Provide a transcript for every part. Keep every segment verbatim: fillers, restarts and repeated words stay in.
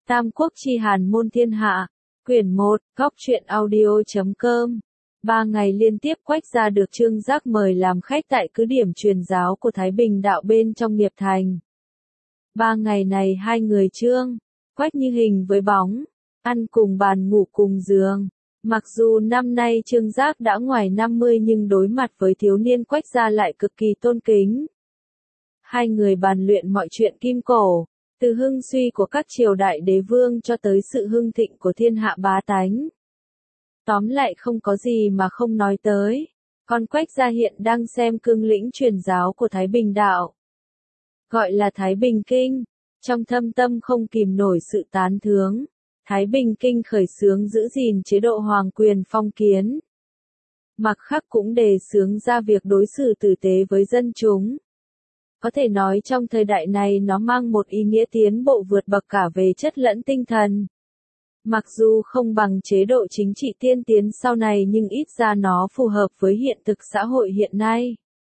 Tam Quốc chi Hàn môn thiên hạ, quyển một, góc truyện audio chấm com. Ba ngày liên tiếp Quách gia được Trương Giác mời làm khách tại cứ điểm truyền giáo của Thái Bình đạo bên trong Nghiệp Thành. Ba ngày này hai người Trương, Quách như hình với bóng, ăn cùng bàn ngủ cùng giường. Mặc dù năm nay Trương Giác đã ngoài năm mươi nhưng đối mặt với thiếu niên Quách gia lại cực kỳ tôn kính. Hai người bàn luyện mọi chuyện kim cổ, từ hưng suy của các triều đại đế vương cho tới sự hưng thịnh của thiên hạ bá tánh. Tóm lại không có gì mà không nói tới. Còn Quách gia hiện đang xem cương lĩnh truyền giáo của Thái Bình đạo. Gọi là Thái Bình Kinh. Trong thâm tâm không kìm nổi sự tán thướng. Thái Bình Kinh khởi xướng giữ gìn chế độ hoàng quyền phong kiến. Mặc khắc cũng đề xướng ra việc đối xử tử tế với dân chúng. Có thể nói trong thời đại này nó mang một ý nghĩa tiến bộ vượt bậc cả về chất lẫn tinh thần. Mặc dù không bằng chế độ chính trị tiên tiến sau này nhưng ít ra nó phù hợp với hiện thực xã hội hiện nay.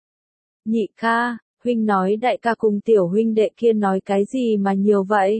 Nhị ca, huynh nói đại ca cùng tiểu huynh đệ kia nói cái gì mà nhiều vậy?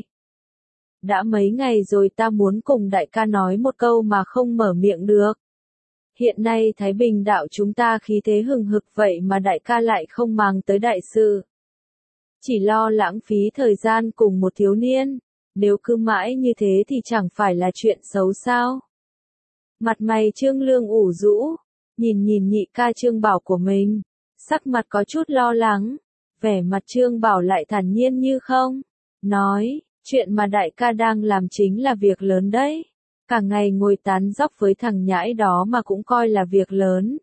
Đã mấy ngày rồi ta muốn cùng đại ca nói một câu mà không mở miệng được. Hiện nay Thái Bình đạo chúng ta khí thế hừng hực vậy mà đại ca lại không màng tới đại sự. Chỉ lo lãng phí thời gian cùng một thiếu niên. Nếu cứ mãi như thế thì chẳng phải là chuyện xấu sao? Mặt mày Trương Lương ủ rũ, nhìn nhìn nhị ca Trương Bảo của mình, sắc mặt có chút lo lắng, vẻ mặt Trương Bảo lại thản nhiên như không, nói, chuyện mà đại ca đang làm chính là việc lớn đấy, cả ngày ngồi tán dóc với thằng nhãi đó mà cũng coi là việc lớn.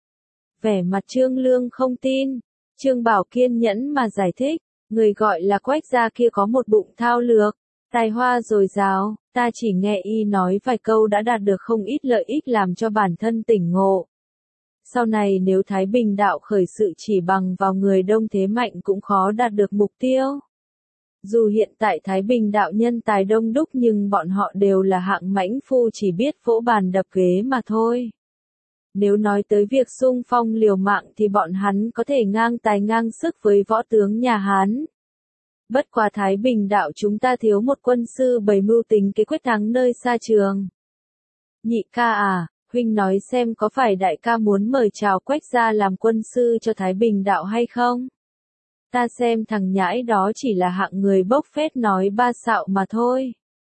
Vẻ mặt Trương Lương không tin, Trương Bảo kiên nhẫn mà giải thích, người gọi là Quách gia kia có một bụng thao lược. Tài hoa dồi dào, ta chỉ nghe y nói vài câu đã đạt được không ít lợi ích làm cho bản thân tỉnh ngộ. Sau này nếu Thái Bình đạo khởi sự chỉ bằng vào người đông thế mạnh cũng khó đạt được mục tiêu. Dù hiện tại Thái Bình đạo nhân tài đông đúc nhưng bọn họ đều là hạng mãnh phu chỉ biết vỗ bàn đập ghế mà thôi. Nếu nói tới việc xung phong liều mạng thì bọn hắn có thể ngang tài ngang sức với võ tướng nhà Hán. Bất quá Thái Bình đạo chúng ta thiếu một quân sư bày mưu tính kế quyết thắng nơi xa trường. Nhị ca à, huynh nói xem có phải đại ca muốn mời chào Quách gia làm quân sư cho Thái Bình đạo hay không? Ta xem thằng nhãi đó chỉ là hạng người bốc phét nói ba xạo mà thôi.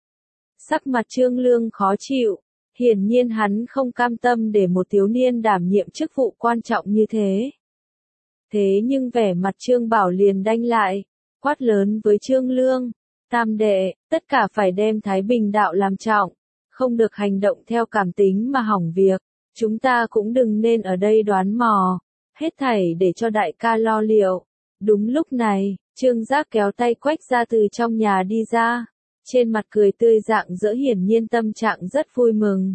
Sắc mặt Trương Lương khó chịu, hiển nhiên hắn không cam tâm để một thiếu niên đảm nhiệm chức vụ quan trọng như thế. Thế nhưng vẻ mặt Trương Bảo liền đanh lại. Quát lớn với Trương Lương, tam đệ, tất cả phải đem Thái Bình đạo làm trọng, không được hành động theo cảm tính mà hỏng việc, chúng ta cũng đừng nên ở đây đoán mò, hết thảy để cho đại ca lo liệu. Đúng lúc này, Trương Giác kéo tay Quách ra từ trong nhà đi ra, trên mặt cười tươi rạng rỡ hiển nhiên tâm trạng rất vui mừng.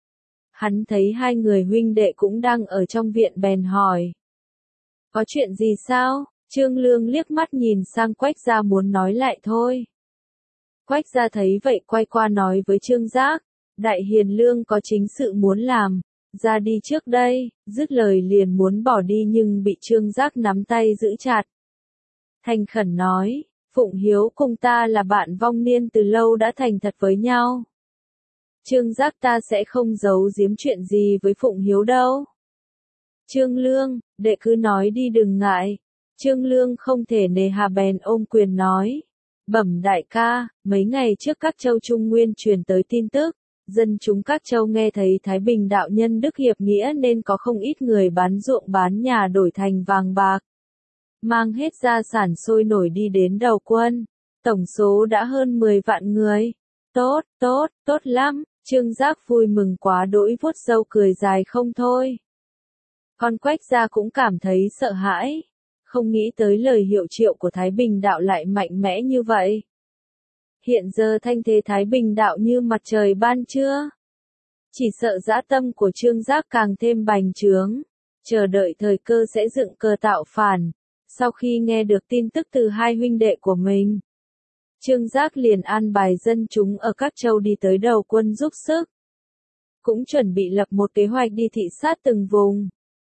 Hắn thấy hai người huynh đệ cũng đang ở trong viện bèn hỏi. Có chuyện gì sao? Trương Lương liếc mắt nhìn sang Quách gia muốn nói lại thôi. Quách gia thấy vậy quay qua nói với Trương Giác, đại hiền lương có chính sự muốn làm, ra đi trước đây, dứt lời liền muốn bỏ đi nhưng bị Trương Giác nắm tay giữ chặt. Thành khẩn nói, Phụng Hiếu cùng ta là bạn vong niên từ lâu đã thành thật với nhau. Trương Giác ta sẽ không giấu giếm chuyện gì với Phụng Hiếu đâu. Trương Lương, đệ cứ nói đi đừng ngại. Trương Lương không thể nề hà bèn ôm quyền nói. Bẩm đại ca, mấy ngày trước các châu Trung Nguyên truyền tới tin tức, dân chúng các châu nghe thấy Thái Bình đạo nhân đức hiệp nghĩa nên có không ít người bán ruộng bán nhà đổi thành vàng bạc. Mang hết gia sản sôi nổi đi đến đầu quân, tổng số đã hơn mười vạn người. Tốt, tốt, tốt lắm, Trương Giác vui mừng quá đỗi vuốt râu cười dài không thôi. Còn Quách gia cũng cảm thấy sợ hãi. Không nghĩ tới lời hiệu triệu của Thái Bình đạo lại mạnh mẽ như vậy. Hiện giờ thanh thế Thái Bình đạo như mặt trời ban trưa. Chỉ sợ dã tâm của Trương Giác càng thêm bành trướng, chờ đợi thời cơ sẽ dựng cờ tạo phản. Sau khi nghe được tin tức từ hai huynh đệ của mình, Trương Giác liền an bài dân chúng ở các châu đi tới đầu quân giúp sức. Cũng chuẩn bị lập một kế hoạch đi thị sát từng vùng.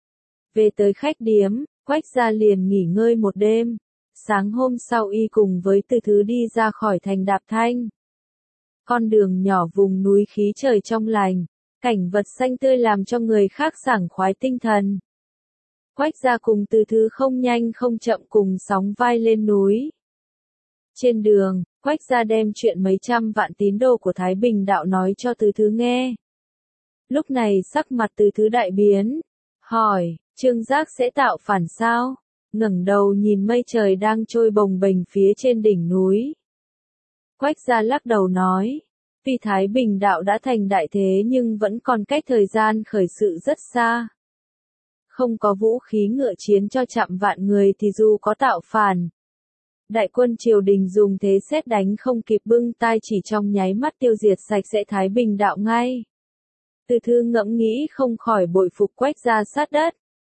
Về tới khách điếm, Quách gia liền nghỉ ngơi một đêm, sáng hôm sau y cùng với Từ Thứ đi ra khỏi thành Đạp Thanh. Con đường nhỏ vùng núi khí trời trong lành, cảnh vật xanh tươi làm cho người khác sảng khoái tinh thần. Quách gia cùng Từ Thứ không nhanh không chậm cùng sóng vai lên núi. Trên đường, Quách gia đem chuyện mấy trăm vạn tín đồ của Thái Bình đạo nói cho Từ Thứ nghe. Lúc này sắc mặt Từ Thứ đại biến, hỏi, Trương Giác sẽ tạo phản sao? Ngẩng đầu nhìn mây trời đang trôi bồng bềnh phía trên đỉnh núi. Quách gia lắc đầu nói, vì Thái Bình đạo đã thành đại thế nhưng vẫn còn cách thời gian khởi sự rất xa. Không có vũ khí ngựa chiến cho chạm vạn người thì dù có tạo phản. Đại quân triều đình dùng thế sét đánh không kịp bưng tai chỉ trong nháy mắt tiêu diệt sạch sẽ Thái Bình đạo ngay. Từ Thư ngẫm nghĩ không khỏi bội phục Quách gia sát đất.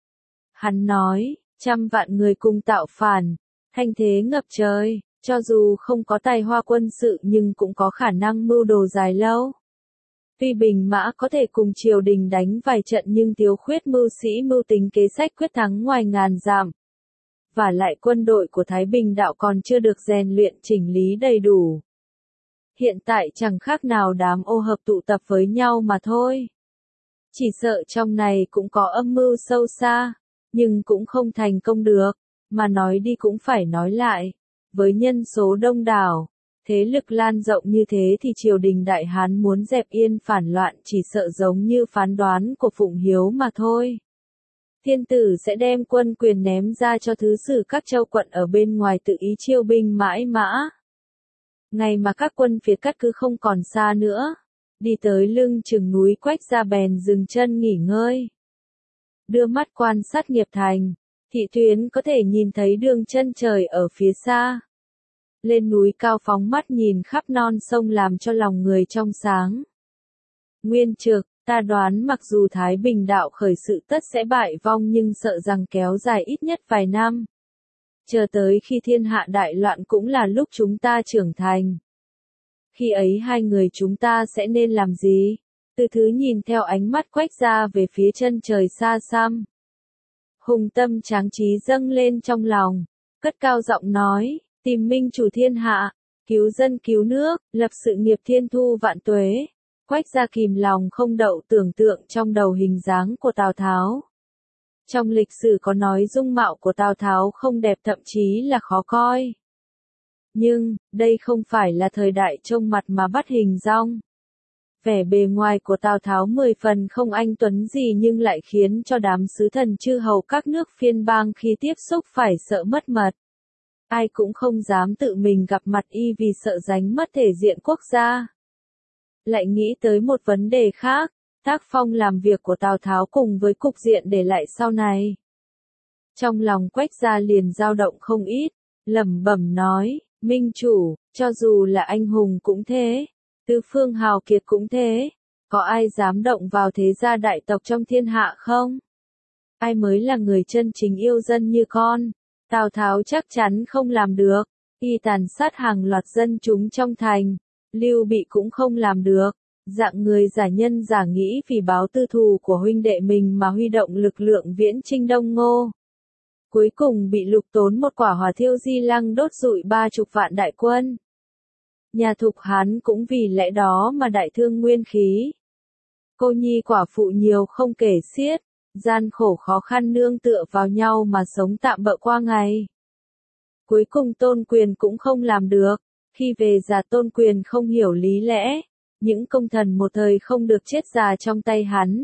Hắn nói, trăm vạn người cùng tạo phản, thanh thế ngập trời, cho dù không có tài hoa quân sự nhưng cũng có khả năng mưu đồ dài lâu. Tuy Bình Mã có thể cùng triều đình đánh vài trận nhưng thiếu khuyết mưu sĩ mưu tính kế sách quyết thắng ngoài ngàn dặm. Và lại quân đội của Thái Bình đạo còn chưa được rèn luyện chỉnh lý đầy đủ. Hiện tại chẳng khác nào đám ô hợp tụ tập với nhau mà thôi. Chỉ sợ trong này cũng có âm mưu sâu xa, nhưng cũng không thành công được, mà nói đi cũng phải nói lại. Với nhân số đông đảo, thế lực lan rộng như thế thì triều đình Đại Hán muốn dẹp yên phản loạn chỉ sợ giống như phán đoán của Phụng Hiếu mà thôi. Thiên tử sẽ đem quân quyền ném ra cho thứ sử các châu quận ở bên ngoài tự ý chiêu binh mãi mã. Ngày mà các quân phía cắt cứ không còn xa nữa, đi tới lưng chừng núi Quách gia bèn dừng chân nghỉ ngơi. Đưa mắt quan sát nghiệp thành, Thị Tuyến có thể nhìn thấy đường chân trời ở phía xa. Lên núi cao phóng mắt nhìn khắp non sông làm cho lòng người trong sáng. Nguyên Trực, ta đoán mặc dù Thái Bình đạo khởi sự tất sẽ bại vong nhưng sợ rằng kéo dài ít nhất vài năm. Chờ tới khi thiên hạ đại loạn cũng là lúc chúng ta trưởng thành. Khi ấy hai người chúng ta sẽ nên làm gì? Từ Thứ nhìn theo ánh mắt Quách gia về phía chân trời xa xăm. Hùng tâm tráng trí dâng lên trong lòng, cất cao giọng nói, tìm minh chủ thiên hạ, cứu dân cứu nước, lập sự nghiệp thiên thu vạn tuế. Quách gia kìm lòng không đậu tưởng tượng trong đầu hình dáng của Tào Tháo. Trong lịch sử có nói dung mạo của Tào Tháo không đẹp thậm chí là khó coi. Nhưng, đây không phải là thời đại trông mặt mà bắt hình dong. Vẻ bề ngoài của Tào Tháo mười phần không anh tuấn gì nhưng lại khiến cho đám sứ thần chư hầu các nước phiên bang khi tiếp xúc phải sợ mất mật. Ai cũng không dám tự mình gặp mặt y vì sợ đánh mất thể diện quốc gia. Lại nghĩ tới một vấn đề khác, tác phong làm việc của Tào Tháo cùng với cục diện để lại sau này. Trong lòng Quách gia liền dao động không ít, lẩm bẩm nói, minh chủ, cho dù là anh hùng cũng thế, tứ phương hào kiệt cũng thế, có ai dám động vào thế gia đại tộc trong thiên hạ không? Ai mới là người chân chính yêu dân như con? Tào Tháo chắc chắn không làm được, y tàn sát hàng loạt dân chúng trong thành, Lưu Bị cũng không làm được, dạng người giả nhân giả nghĩ vì báo tư thù của huynh đệ mình mà huy động lực lượng viễn chinh Đông Ngô. Cuối cùng bị Lục Tốn một quả hỏa thiêu Di Lăng đốt rụi ba chục vạn đại quân. Nhà Thục Hán cũng vì lẽ đó mà đại thương nguyên khí. Cô nhi quả phụ nhiều không kể xiết, gian khổ khó khăn nương tựa vào nhau mà sống tạm bợ qua ngày. Cuối cùng Tôn Quyền cũng không làm được, khi về già Tôn Quyền không hiểu lý lẽ, những công thần một thời không được chết già trong tay hắn.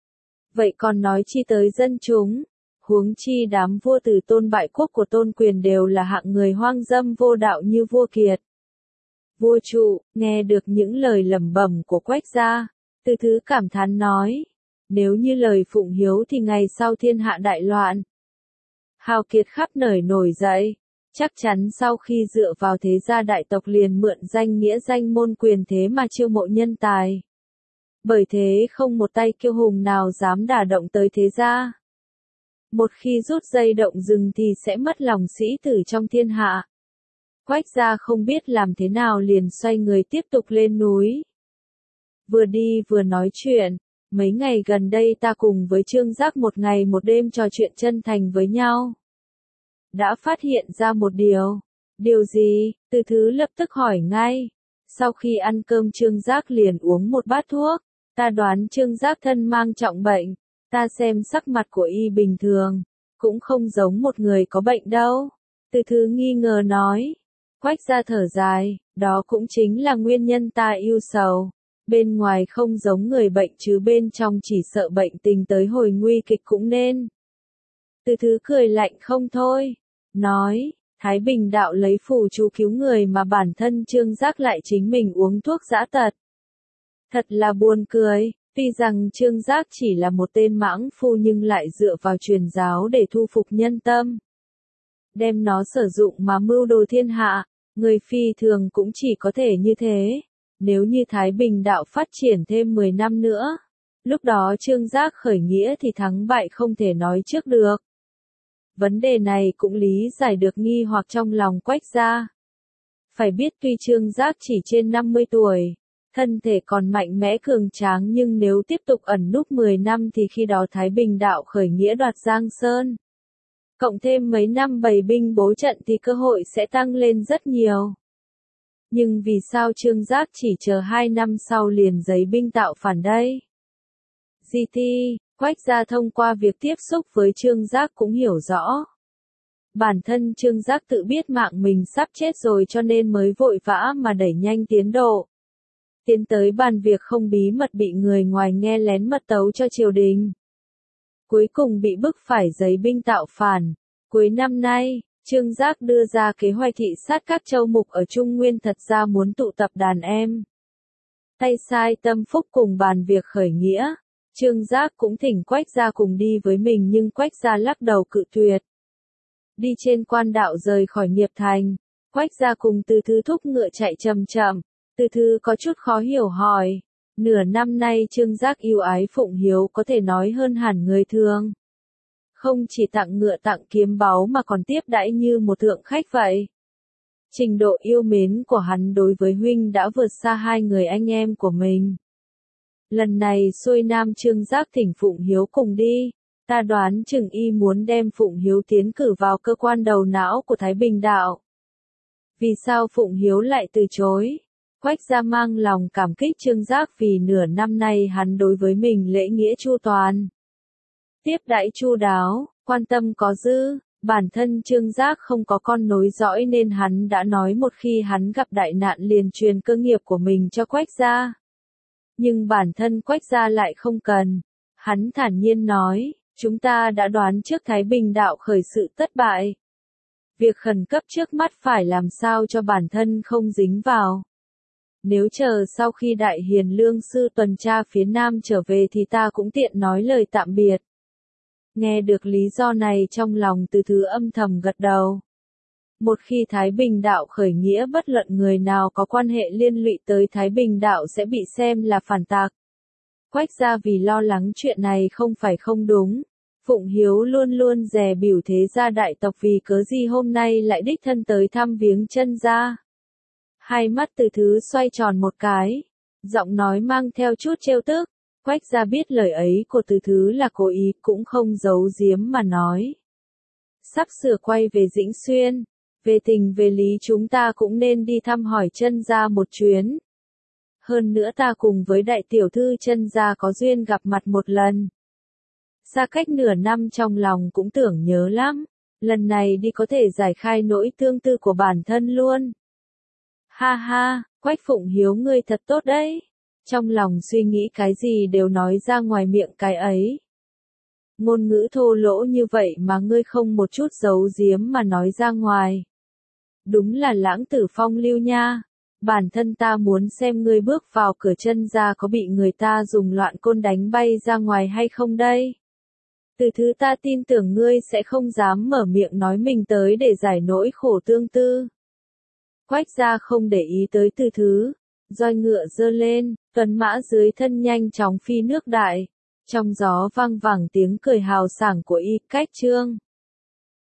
Vậy còn nói chi tới dân chúng, huống chi đám vua từ tôn bại quốc của Tôn Quyền đều là hạng người hoang dâm vô đạo như vua Kiệt. Vua trụ, nghe được những lời lẩm bẩm của Quách gia, Từ Thứ cảm thán nói, nếu như lời Phụng Hiếu thì ngày sau thiên hạ đại loạn. Hào kiệt khắp nơi nổi dậy, chắc chắn sau khi dựa vào thế gia đại tộc liền mượn danh nghĩa danh môn quyền thế mà chiêu mộ nhân tài. Bởi thế không một tay kiêu hùng nào dám đả động tới thế gia. Một khi rút dây động rừng thì sẽ mất lòng sĩ tử trong thiên hạ. Quách gia không biết làm thế nào liền xoay người tiếp tục lên núi. Vừa đi vừa nói chuyện, mấy ngày gần đây ta cùng với Trương Giác một ngày một đêm trò chuyện chân thành với nhau. Đã phát hiện ra một điều. Điều gì? Từ Thứ lập tức hỏi ngay. Sau khi ăn cơm Trương Giác liền uống một bát thuốc, ta đoán Trương Giác thân mang trọng bệnh, ta xem sắc mặt của y bình thường, cũng không giống một người có bệnh đâu. Từ Thứ nghi ngờ nói. Quách gia thở dài, đó cũng chính là nguyên nhân ta ưu sầu. Bên ngoài không giống người bệnh chứ bên trong chỉ sợ bệnh tình tới hồi nguy kịch cũng nên. Từ Thứ cười lạnh không thôi, nói, Thái Bình đạo lấy phù chú cứu người mà bản thân Trương Giác lại chính mình uống thuốc giã tật. Thật là buồn cười, tuy rằng Trương Giác chỉ là một tên mãng phu nhưng lại dựa vào truyền giáo để thu phục nhân tâm. Đem nó sử dụng mà mưu đồ thiên hạ, người phi thường cũng chỉ có thể như thế. Nếu như Thái Bình đạo phát triển thêm mười năm nữa, lúc đó Trương Giác khởi nghĩa thì thắng bại không thể nói trước được. Vấn đề này cũng lý giải được nghi hoặc trong lòng Quách gia. Phải biết tuy Trương Giác chỉ trên năm mươi tuổi, thân thể còn mạnh mẽ cường tráng nhưng nếu tiếp tục ẩn núp mười năm thì khi đó Thái Bình đạo khởi nghĩa đoạt Giang Sơn. Cộng thêm mấy năm bày binh bố trận thì cơ hội sẽ tăng lên rất nhiều. Nhưng vì sao Trương Giác chỉ chờ hai năm sau liền giấy binh tạo phản đây? giê tê, Quách gia thông qua việc tiếp xúc với Trương Giác cũng hiểu rõ. Bản thân Trương Giác tự biết mạng mình sắp chết rồi cho nên mới vội vã mà đẩy nhanh tiến độ. Tiến tới bàn việc không bí mật bị người ngoài nghe lén mật tấu cho triều đình. Cuối cùng bị bức phải giấy binh tạo phản. Cuối năm nay, Trương Giác đưa ra kế hoạch thị sát các châu mục ở Trung Nguyên thật ra muốn tụ tập đàn em. Tay sai tâm phúc cùng bàn việc khởi nghĩa. Trương Giác cũng thỉnh Quách gia cùng đi với mình nhưng Quách gia lắc đầu cự tuyệt. Đi trên quan đạo rời khỏi Nghiệp Thành, Quách gia cùng Từ Thứ thúc ngựa chạy chậm chậm. Từ Thứ có chút khó hiểu hỏi, nửa năm nay Trương Giác yêu ái Phụng Hiếu có thể nói hơn hẳn người thường. Không chỉ tặng ngựa tặng kiếm báu mà còn tiếp đãi như một thượng khách vậy. Trình độ yêu mến của hắn đối với huynh đã vượt xa hai người anh em của mình. Lần này xuôi nam Trương Giác thỉnh Phụng Hiếu cùng đi, ta đoán chừng y muốn đem Phụng Hiếu tiến cử vào cơ quan đầu não của Thái Bình đạo. Vì sao Phụng Hiếu lại từ chối? Quách gia mang lòng cảm kích Trương Giác vì nửa năm nay hắn đối với mình lễ nghĩa chu toàn. Tiếp đãi chu đáo, quan tâm có dư, bản thân Trương Giác không có con nối dõi nên hắn đã nói một khi hắn gặp đại nạn liền truyền cơ nghiệp của mình cho Quách gia. Nhưng bản thân Quách gia lại không cần. Hắn thản nhiên nói, chúng ta đã đoán trước Thái Bình đạo khởi sự thất bại. Việc khẩn cấp trước mắt phải làm sao cho bản thân không dính vào. Nếu chờ sau khi Đại Hiền Lương sư tuần tra phía Nam trở về thì ta cũng tiện nói lời tạm biệt. Nghe được lý do này trong lòng Từ Thứ âm thầm gật đầu. Một khi Thái Bình đạo khởi nghĩa bất luận người nào có quan hệ liên lụy tới Thái Bình đạo sẽ bị xem là phản tặc. Quách gia vì lo lắng chuyện này không phải không đúng. Phụng Hiếu luôn luôn dè biểu thế gia đại tộc vì cớ gì hôm nay lại đích thân tới thăm viếng chân gia. Hai mắt Từ Thứ xoay tròn một cái, giọng nói mang theo chút trêu tức. Quách gia biết lời ấy của Từ Thứ là cố ý cũng không giấu giếm mà nói. Sắp sửa quay về Dĩnh Xuyên, về tình về lý chúng ta cũng nên đi thăm hỏi chân gia một chuyến. Hơn nữa ta cùng với đại tiểu thư chân gia có duyên gặp mặt một lần. Xa cách nửa năm trong lòng cũng tưởng nhớ lắm, lần này đi có thể giải khai nỗi tương tư của bản thân luôn. Ha ha, Quách Phụng Hiếu ngươi thật tốt đấy. Trong lòng suy nghĩ cái gì đều nói ra ngoài miệng cái ấy. Ngôn ngữ thô lỗ như vậy mà ngươi không một chút giấu giếm mà nói ra ngoài. Đúng là lãng tử phong lưu nha. Bản thân ta muốn xem ngươi bước vào cửa chân gia có bị người ta dùng loạn côn đánh bay ra ngoài hay không đây. Từ Thứ ta tin tưởng ngươi sẽ không dám mở miệng nói mình tới để giải nỗi khổ tương tư. Quách gia không để ý tới Từ Thứ. Roi ngựa giơ lên, tuấn mã dưới thân nhanh chóng phi nước đại. Trong gió vang vẳng tiếng cười hào sảng của y, Cách Trương.